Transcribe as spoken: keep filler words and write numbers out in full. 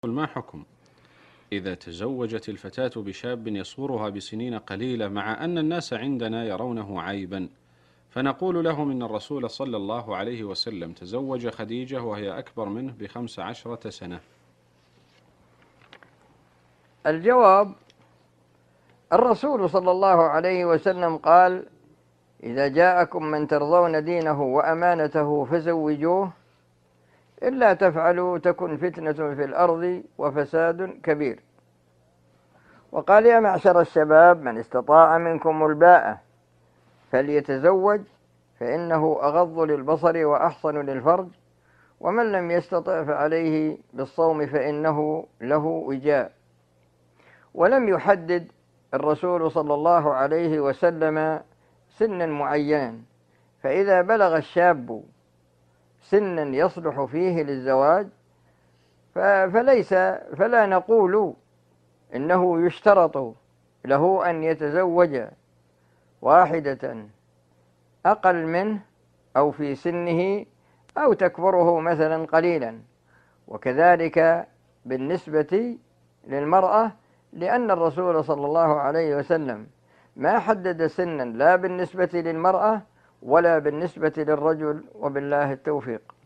ما حكم إذا تزوجت الفتاة بشاب يصغرها بسنين قليلة مع أن الناس عندنا يرونه عيبا، فنقول لهم إن الرسول صلى الله عليه وسلم تزوج خديجة وهي أكبر منه بخمس عشرة سنة؟ الجواب: الرسول صلى الله عليه وسلم قال: إذا جاءكم من ترضون دينه وأمانته فزوجوه، إلا تفعلوا تكن فتنة في الأرض وفساد كبير. وقال: يا معشر الشباب من استطاع منكم الباءة فليتزوج، فإنه أغض للبصر وأحصن للفرج، ومن لم يستطع فعليه بالصوم فإنه له وجاء. ولم يحدد الرسول صلى الله عليه وسلم سنا معينا، فإذا بلغ الشاب سنا يصلح فيه للزواج فليس فلا نقول إنه يشترط له أن يتزوج واحدة أقل منه أو في سنه أو تكبره مثلا قليلا. وكذلك بالنسبة للمرأة، لأن الرسول صلى الله عليه وسلم ما حدد سنا لا بالنسبة للمرأة ولا بالنسبة للرجل، وبالله التوفيق.